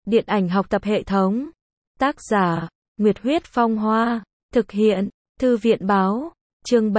Điện ảnh học tập hệ thống. Tác giả, Nguyệt Huyết Phong Hoa. Thực hiện, Thư viện Báo. Chương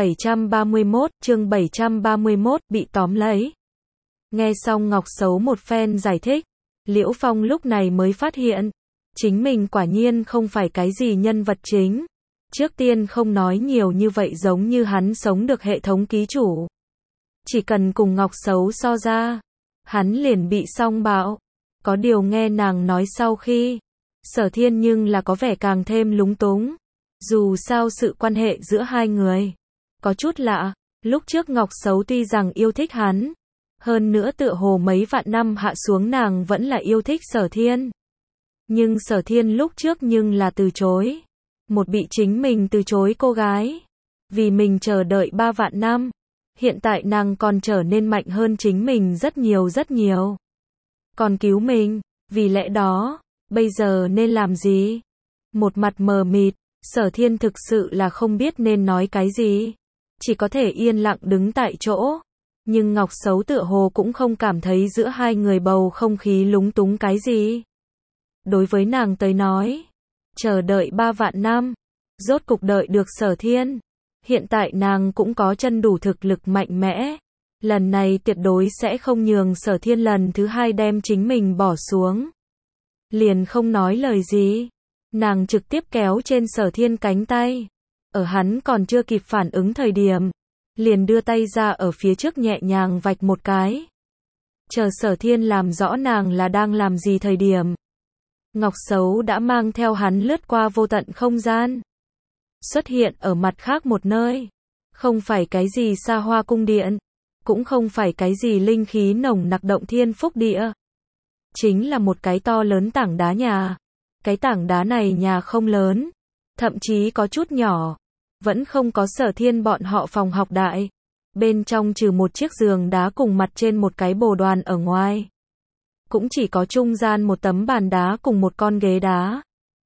731, bị tóm lấy. Nghe xong Ngọc Sấu một phen giải thích, Liễu Phong lúc này mới phát hiện, chính mình quả nhiên không phải cái gì nhân vật chính. Trước tiên không nói nhiều như vậy giống như hắn sống được hệ thống ký chủ. Chỉ cần cùng Ngọc Sấu so ra, hắn liền bị song bạo. Có điều nghe nàng nói sau khi, Sở Thiên nhưng là có vẻ càng thêm lúng túng. Dù sao sự quan hệ giữa hai người có chút lạ, lúc trước Ngọc Sấu tuy rằng yêu thích hắn, hơn nữa tựa hồ mấy vạn năm hạ xuống nàng vẫn là yêu thích Sở Thiên. Nhưng Sở Thiên lúc trước nhưng là từ chối. Một bị chính mình từ chối cô gái. Vì mình chờ đợi 3 vạn năm. Hiện tại nàng còn trở nên mạnh hơn chính mình rất nhiều. Còn cứu mình. Vì lẽ đó, bây giờ nên làm gì? Một mặt mờ mịt, Sở Thiên thực sự là không biết nên nói cái gì. Chỉ có thể yên lặng đứng tại chỗ. Nhưng Ngọc Sấu tựa hồ cũng không cảm thấy giữa hai người bầu không khí lúng túng cái gì. Đối với nàng tới nói, chờ đợi 3 vạn năm, rốt cục đợi được Sở Thiên. Hiện tại nàng cũng có chân đủ thực lực mạnh mẽ. Lần này tuyệt đối sẽ không nhường Sở Thiên lần thứ hai đem chính mình bỏ xuống. Liền không nói lời gì. Nàng trực tiếp kéo trên Sở Thiên cánh tay. Ở hắn còn chưa kịp phản ứng thời điểm, liền đưa tay ra ở phía trước nhẹ nhàng vạch một cái. Chờ Sở Thiên làm rõ nàng là đang làm gì thời điểm, Ngọc Sấu đã mang theo hắn lướt qua vô tận không gian. Xuất hiện ở mặt khác một nơi. Không phải cái gì xa hoa cung điện. Cũng không phải cái gì linh khí nồng nặc động thiên phúc địa. Chính là một cái to lớn tảng đá nhà. Cái tảng đá này nhà không lớn. Thậm chí có chút nhỏ. Vẫn không có Sở Thiên bọn họ phòng học đại. Bên trong trừ một chiếc giường đá cùng mặt trên một cái bồ đoàn ở ngoài. Cũng chỉ có trung gian một tấm bàn đá cùng một con ghế đá.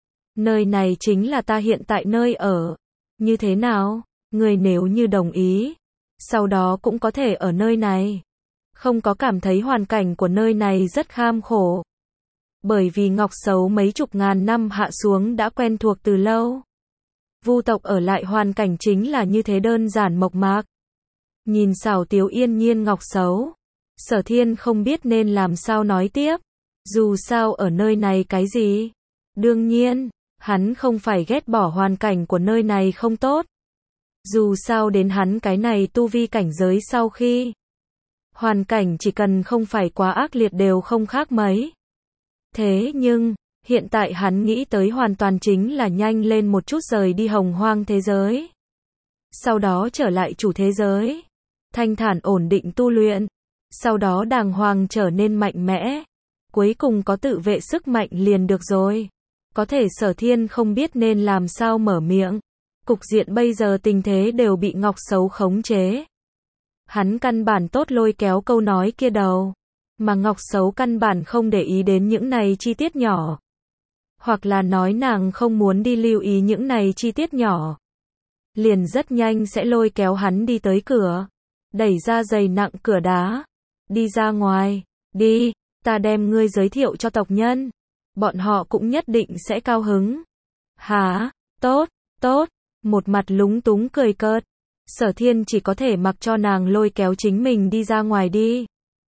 Nơi này chính là ta hiện tại nơi ở. Như thế nào? Người nếu như đồng ý, sau đó cũng có thể ở nơi này. Không có cảm thấy hoàn cảnh của nơi này rất kham khổ. Bởi vì Ngọc Sấu mấy chục ngàn năm hạ xuống đã quen thuộc từ lâu. Vu tộc ở lại hoàn cảnh chính là như thế đơn giản mộc mạc. Nhìn xảo tiếu yên nhiên Ngọc Sấu, Sở Thiên không biết nên làm sao nói tiếp. Dù sao ở nơi này cái gì? Đương nhiên, hắn không phải ghét bỏ hoàn cảnh của nơi này không tốt. Dù sao đến hắn cái này tu vi cảnh giới sau khi. Hoàn cảnh chỉ cần không phải quá ác liệt đều không khác mấy. Thế nhưng, hiện tại hắn nghĩ tới hoàn toàn chính là nhanh lên một chút rời đi hồng hoang thế giới. Sau đó trở lại chủ thế giới. Thanh thản ổn định tu luyện. Sau đó đàng hoàng trở nên mạnh mẽ. Cuối cùng có tự vệ sức mạnh liền được rồi. Có thể Sở Thiên không biết nên làm sao mở miệng. Cục diện bây giờ tình thế đều bị Ngọc Sấu khống chế. Hắn căn bản tốt lôi kéo câu nói kia đầu. Mà Ngọc Sấu căn bản không để ý đến những này chi tiết nhỏ. Hoặc là nói nàng không muốn đi lưu ý những này chi tiết nhỏ. Liền rất nhanh sẽ lôi kéo hắn đi tới cửa. Đẩy ra dày nặng cửa đá. Đi ra ngoài. Đi, ta đem ngươi giới thiệu cho tộc nhân. Bọn họ cũng nhất định sẽ cao hứng. Hả? Tốt, tốt. Một mặt lúng túng cười cợt. Sở Thiên chỉ có thể mặc cho nàng lôi kéo chính mình đi ra ngoài đi.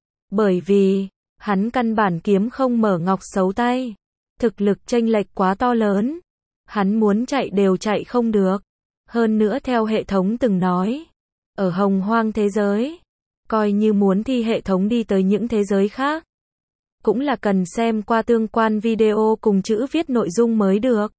Bởi vì, hắn căn bản kiếm không mở Ngọc Sấu tay. Thực lực chênh lệch quá to lớn. Hắn muốn chạy đều chạy không được. Hơn nữa theo hệ thống từng nói. Ở hồng hoang thế giới. Coi như muốn thi hệ thống đi tới những thế giới khác. Cũng là cần xem qua tương quan video cùng chữ viết nội dung mới được.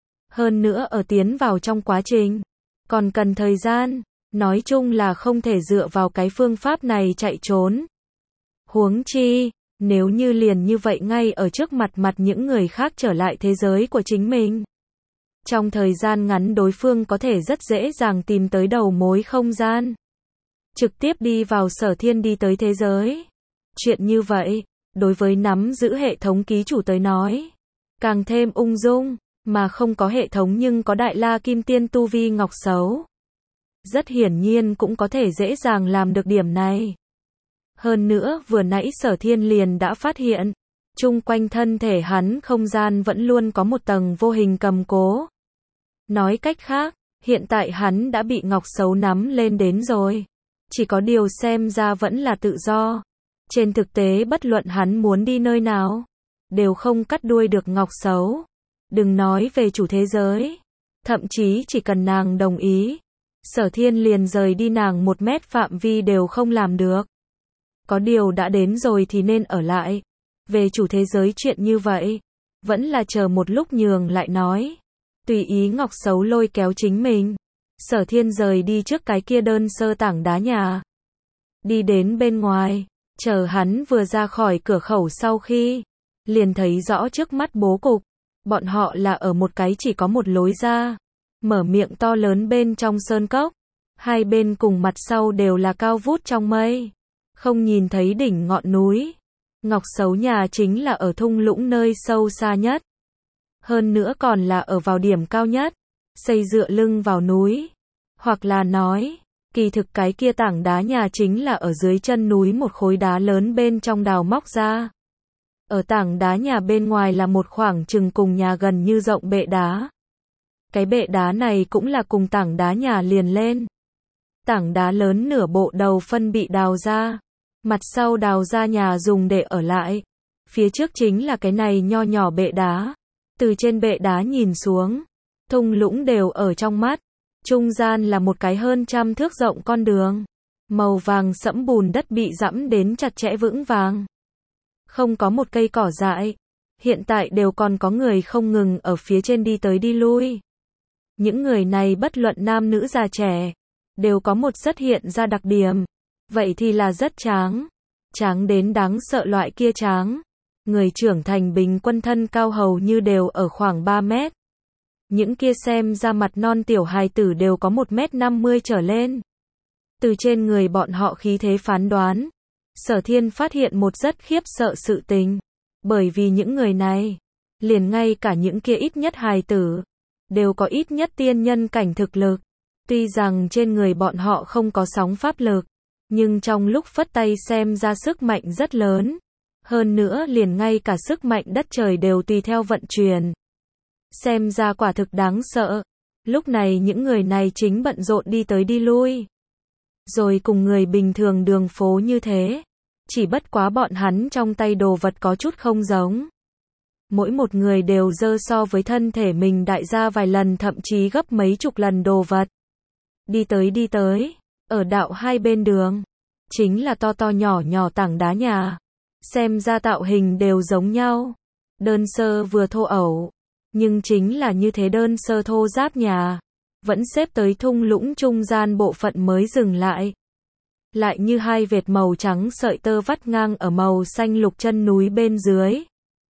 Hơn nữa ở tiến vào trong quá trình. Còn cần thời gian. Nói chung là không thể dựa vào cái phương pháp này chạy trốn. Huống chi, nếu như liền như vậy ngay ở trước mặt những người khác trở lại thế giới của chính mình. Trong thời gian ngắn đối phương có thể rất dễ dàng tìm tới đầu mối không gian. Trực tiếp đi vào Sở Thiên đi tới thế giới. Chuyện như vậy, đối với nắm giữ hệ thống ký chủ tới nói, càng thêm ung dung, mà không có hệ thống nhưng có đại la kim tiên tu vi Ngọc Sấu. Rất hiển nhiên cũng có thể dễ dàng làm được điểm này. Hơn nữa vừa nãy Sở Thiên liền đã phát hiện, chung quanh thân thể hắn không gian vẫn luôn có một tầng vô hình cầm cố. Nói cách khác, hiện tại hắn đã bị Ngọc Xấu nắm lên đến rồi. Chỉ có điều xem ra vẫn là tự do. Trên thực tế bất luận hắn muốn đi nơi nào, đều không cắt đuôi được Ngọc Xấu. Đừng nói về chủ thế giới. Thậm chí chỉ cần nàng đồng ý, Sở Thiên liền rời đi nàng 1 mét phạm vi đều không làm được. Có điều đã đến rồi thì nên ở lại. Về chủ thế giới chuyện như vậy, vẫn là chờ một lúc nhường lại nói. Tùy ý Ngọc Xấu lôi kéo chính mình. Sở Thiên rời đi trước cái kia đơn sơ tảng đá nhà. Đi đến bên ngoài, chờ hắn vừa ra khỏi cửa khẩu sau khi, liền thấy rõ trước mắt bố cục. Bọn họ là ở một cái chỉ có một lối ra, mở miệng to lớn bên trong sơn cốc. Hai bên cùng mặt sau đều là cao vút trong mây. Không nhìn thấy đỉnh ngọn núi. Ngọc Xấu nhà chính là ở thung lũng nơi sâu xa nhất. Hơn nữa còn là ở vào điểm cao nhất, xây dựa lưng vào núi. Hoặc là nói, kỳ thực cái kia tảng đá nhà chính là ở dưới chân núi một khối đá lớn bên trong đào móc ra. Ở tảng đá nhà bên ngoài là một khoảng chừng cùng nhà gần như rộng bệ đá. Cái bệ đá này cũng là cùng tảng đá nhà liền lên. Tảng đá lớn nửa bộ đầu phân bị đào ra. Mặt sau đào ra nhà dùng để ở lại. Phía trước chính là cái này nho nhỏ bệ đá. Từ trên bệ đá nhìn xuống, thung lũng đều ở trong mắt. Trung gian là một cái hơn 100 thước rộng con đường. Màu vàng sẫm bùn đất bị dẫm đến chặt chẽ vững vàng. Không có một cây cỏ dại. Hiện tại đều còn có người không ngừng ở phía trên đi tới đi lui. Những người này bất luận nam nữ già trẻ, đều có một rất hiện ra đặc điểm. Vậy thì là rất tráng. Tráng đến đáng sợ loại kia tráng. Người trưởng thành bình quân thân cao hầu như đều ở khoảng 3 mét. Những kia xem ra mặt non tiểu hài tử đều có 1m50 trở lên. Từ trên người bọn họ khí thế phán đoán, Sở Thiên phát hiện một rất khiếp sợ sự tình. Bởi vì những người này, liền ngay cả những kia ít nhất hài tử, đều có ít nhất tiên nhân cảnh thực lực. Tuy rằng trên người bọn họ không có sóng pháp lực, nhưng trong lúc phất tay xem ra sức mạnh rất lớn. Hơn nữa liền ngay cả sức mạnh đất trời đều tùy theo vận chuyển. Xem ra quả thực đáng sợ. Lúc này những người này chính bận rộn đi tới đi lui. Rồi cùng người bình thường đường phố như thế. Chỉ bất quá bọn hắn trong tay đồ vật có chút không giống. Mỗi một người đều dơ so với thân thể mình đại ra vài lần thậm chí gấp mấy chục lần đồ vật. Đi tới, ở đạo hai bên đường. Chính là to to nhỏ nhỏ tảng đá nhà. Xem ra tạo hình đều giống nhau. Đơn sơ vừa thô ẩu. Nhưng chính là như thế đơn sơ thô giáp nhà. Vẫn xếp tới thung lũng trung gian bộ phận mới dừng lại. Lại như hai vệt màu trắng sợi tơ vắt ngang ở màu xanh lục chân núi bên dưới.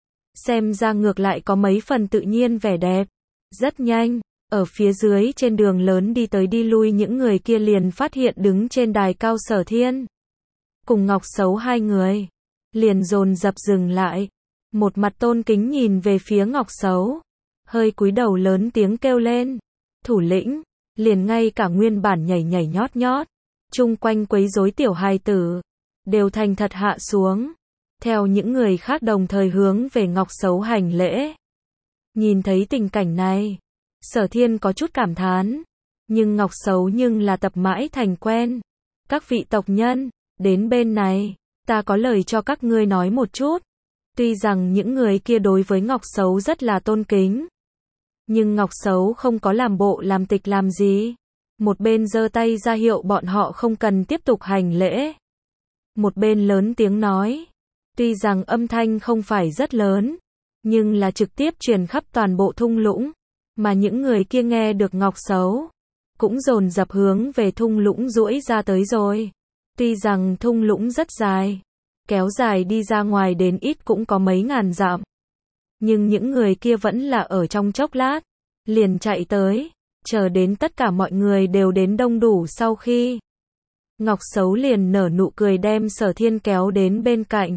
Xem ra ngược lại có mấy phần tự nhiên vẻ đẹp. Rất nhanh, ở phía dưới trên đường lớn đi tới đi lui những người kia liền phát hiện đứng trên đài cao Sở Thiên. Cùng Ngọc Xấu hai người. Liền dồn dập dừng lại. Một mặt tôn kính nhìn về phía Ngọc Xấu. Hơi cúi đầu lớn tiếng kêu lên. Thủ lĩnh, liền ngay cả nguyên bản nhảy nhảy nhót nhót. Chung quanh quấy rối tiểu hài tử. Đều thành thật hạ xuống. Theo những người khác đồng thời hướng về Ngọc Xấu hành lễ. Nhìn thấy tình cảnh này. Sở Thiên có chút cảm thán. Nhưng Ngọc Xấu nhưng là tập mãi thành quen. Các vị tộc nhân, đến bên này. Ta có lời cho các ngươi nói một chút. Tuy rằng những người kia đối với Ngọc Xấu rất là tôn kính. Nhưng Ngọc Xấu không có làm bộ làm tịch làm gì. Một bên giơ tay ra hiệu bọn họ không cần tiếp tục hành lễ. Một bên lớn tiếng nói. Tuy rằng âm thanh không phải rất lớn. Nhưng là trực tiếp truyền khắp toàn bộ thung lũng. Mà những người kia nghe được Ngọc Xấu. Cũng dồn dập hướng về thung lũng duỗi ra tới rồi. Tuy rằng thung lũng rất dài. Kéo dài đi ra ngoài đến ít cũng có mấy ngàn dặm. Nhưng những người kia vẫn là ở trong chốc lát. Liền chạy tới. Chờ đến tất cả mọi người đều đến đông đủ sau khi. Ngọc Xấu liền nở nụ cười đem Sở Thiên kéo đến bên cạnh.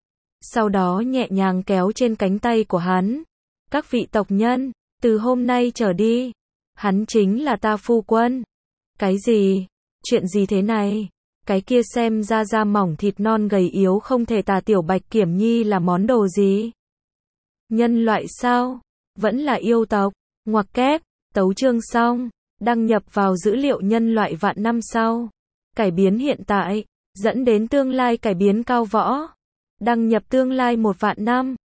Sau đó nhẹ nhàng kéo trên cánh tay của hắn. Các vị tộc nhân, từ hôm nay trở đi. Hắn chính là ta phu quân. Cái gì? Chuyện gì thế này? Cái kia xem ra da mỏng thịt non gầy yếu không thể tả Tiểu Bạch Kiểm Nhi là món đồ gì? Nhân loại sao? Vẫn là yêu tộc? Ngoặc kép, tấu chương xong. Đăng nhập vào dữ liệu nhân loại vạn năm sau. Cải biến hiện tại, dẫn đến tương lai cải biến cao võ. Đăng nhập tương lai 1 vạn năm.